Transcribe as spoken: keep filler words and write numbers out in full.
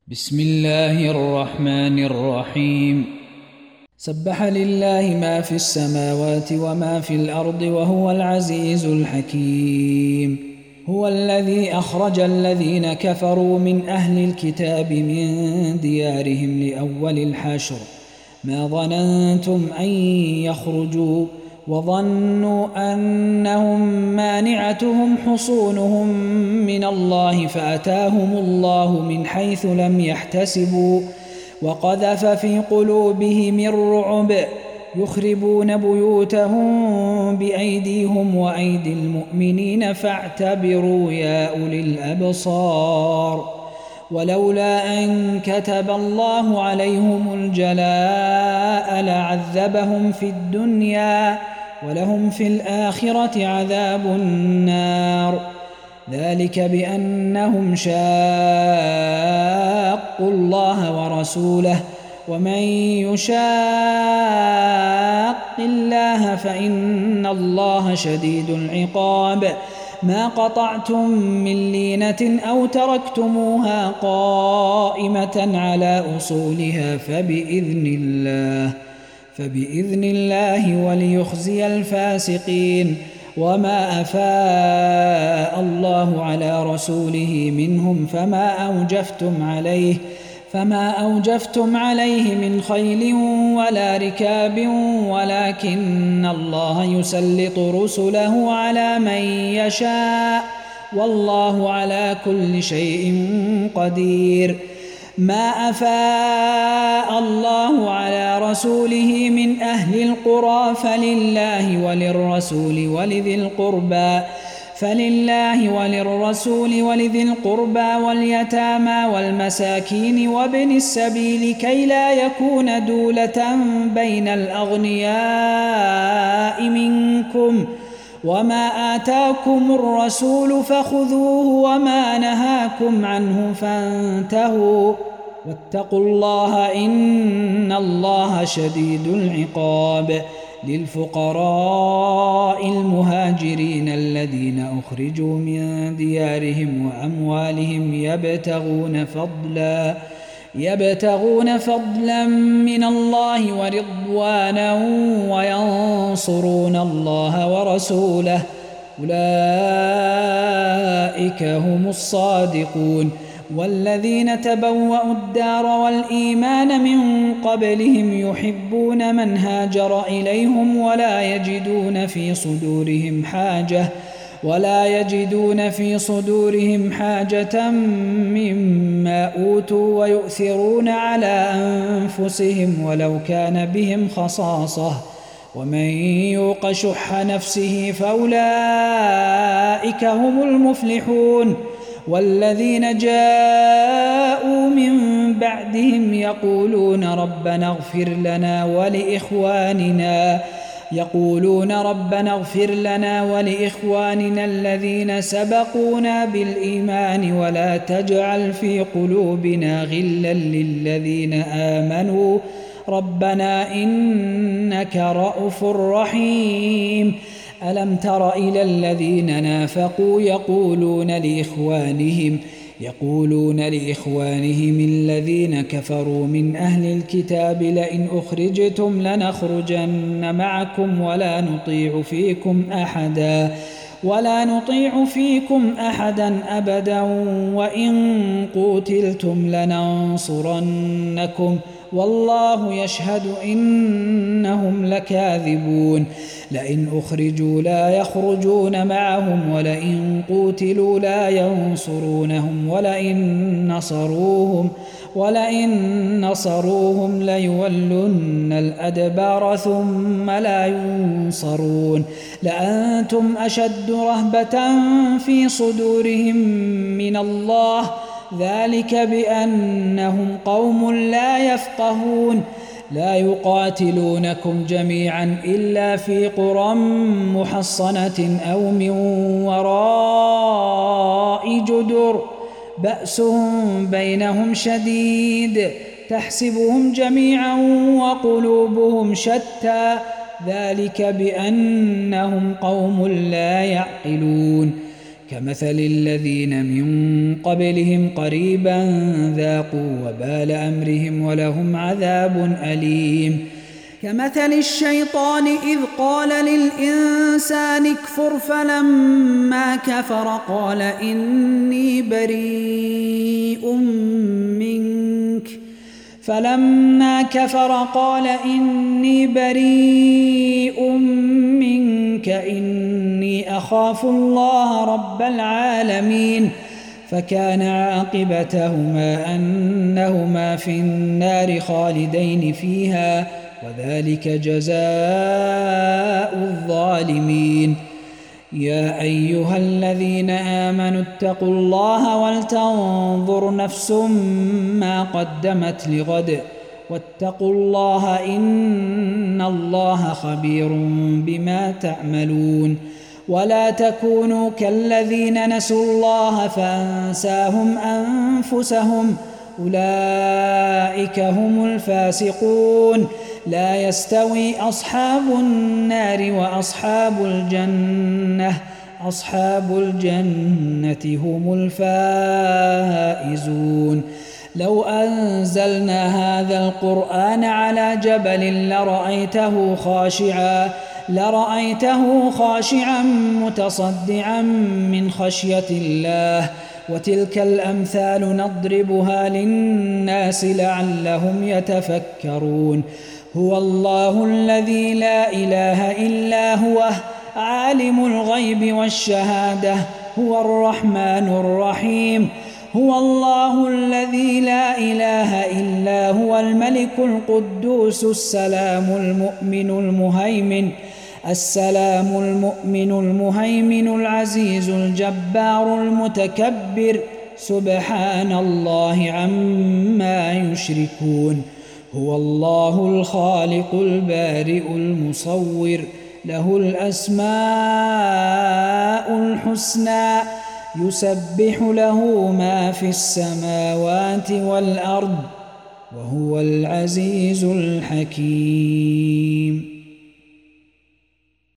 بسم الله الرحمن الرحيم. سبح لله ما في السماوات وما في الأرض وهو العزيز الحكيم. هو الذي أخرج الذين كفروا من أهل الكتاب من ديارهم لأول الحشر ما ظننتم أن يخرجوا وظنوا أنهم مانعتهم حصونهم من الله فأتاهم الله من حيث لم يحتسبوا وقذف في قلوبهم الرعب يخربون بيوتهم بأيديهم وأيدي المؤمنين فاعتبروا يا أولي الأبصار. ولولا أن كتب الله عليهم الجلاء لعذبهم في الدنيا ولهم في الآخرة عذاب النار. ذلك بأنهم شاقوا الله ورسوله ومن يشاق الله فإن الله شديد العقاب. ما قطعتم من لينة أو تركتموها قائمة على أصولها فبإذن الله فبإذن الله وليخزي الفاسقين. وما أفاء الله على رسوله منهم فما أوجفتم عليه فما أوجفتم عليه من خيل ولا ركاب ولكن الله يسلط رسله على من يشاء والله على كل شيء قدير. ما أفاء الله على رسوله من أهل القرى فلله وللرسول ولذي القربى فلله وللرسول ولذي القربى واليتامى والمساكين وابن السبيل كي لا يكون دولة بين الأغنياء منكم. وما آتاكم الرسول فخذوه وما نهاكم عنه فانتهوا واتقوا الله إن الله شديد العقاب. للفقراء المهاجرين الذين أخرجوا من ديارهم وأموالهم يبتغون فضلا يبتغون فضلا من الله ورضوانا وينصرون الله ورسوله أولئك هم الصادقون. والذين تبوأوا الدار والإيمان من قبلهم يحبون من هاجر إليهم ولا يجدون في صدورهم حاجة ولا يجدون في صدورهم حاجة مما أوتوا ويؤثرون على أنفسهم ولو كان بهم خصاصة ومن يوق شح نفسه فأولئك هم المفلحون. والذين جاءوا من بعدهم يقولون ربنا اغفر لنا ولإخواننا يقولون ربنا اغفر لنا ولإخواننا الذين سبقونا بالإيمان ولا تجعل في قلوبنا غلا للذين آمنوا ربنا إنك رءوف رحيم. ألم تر إلى الذين نافقوا يقولون لإخوانهم يقولون لإخوانهم الذين كفروا من أهل الكتاب لئن أخرجتم لنخرجن معكم ولا نطيع فيكم أحدا ولا نطيع فيكم أحدا أبدا وإن قوتلتم لننصرنكم والله يشهد إنهم لكاذبون. لئن أخرجوا لا يخرجون معهم ولئن قوتلوا لا ينصرونهم ولئن نصروهم ولئن نصروهم ليولن الأدبار ثم لا ينصرون. لأنتم أشد رهبة في صدورهم من الله ذلك بأنهم قوم لا يفقهون. لا يقاتلونكم جميعا إلا في قرى محصنة أو من وراء جدر بأسهم بينهم شديد تحسبهم جميعا وقلوبهم شتى ذلك بأنهم قوم لا يعقلون. كمثل الذين من قبلهم قريبا ذاقوا وبال أمرهم ولهم عذاب أليم كمثل الشيطان إذ قال للإنسان اكفر فلما كفر قال إني بريء منك فلما كفر قال إني بريء منك إني أخاف الله رب العالمين فكان عاقبتهما أنهما في النار خالدين فيها وذلك جزاء الظالمين يا أيها الذين آمنوا اتقوا الله ولتنظر نفس ما قدمت لغد واتقوا الله إن الله خبير بما تعملون ولا تكونوا كالذين نسوا الله فأنساهم أنفسهم أولئك هم الفاسقون لا يستوي أصحاب النار وأصحاب الجنة أصحاب الجنة هم الفائزون لو أنزلنا هذا القرآن على جبل لرأيته خاشعا لرأيته خاشعا متصدعا من خشية الله وتلك الأمثال نضربها للناس لعلهم يتفكرون هو الله الذي لا إله إلا هو عالم الغيب والشهادة هو الرحمن الرحيم هو الله الذي لا إله إلا هو الملك القدوس السلام المؤمن المهيمن السلام المؤمن المهيمن العزيز الجبار المتكبر سبحان الله عما يشركون هو الله الخالق البارئ المصور له الأسماء الحسنى يسبح له ما في السماوات والأرض وهو العزيز الحكيم.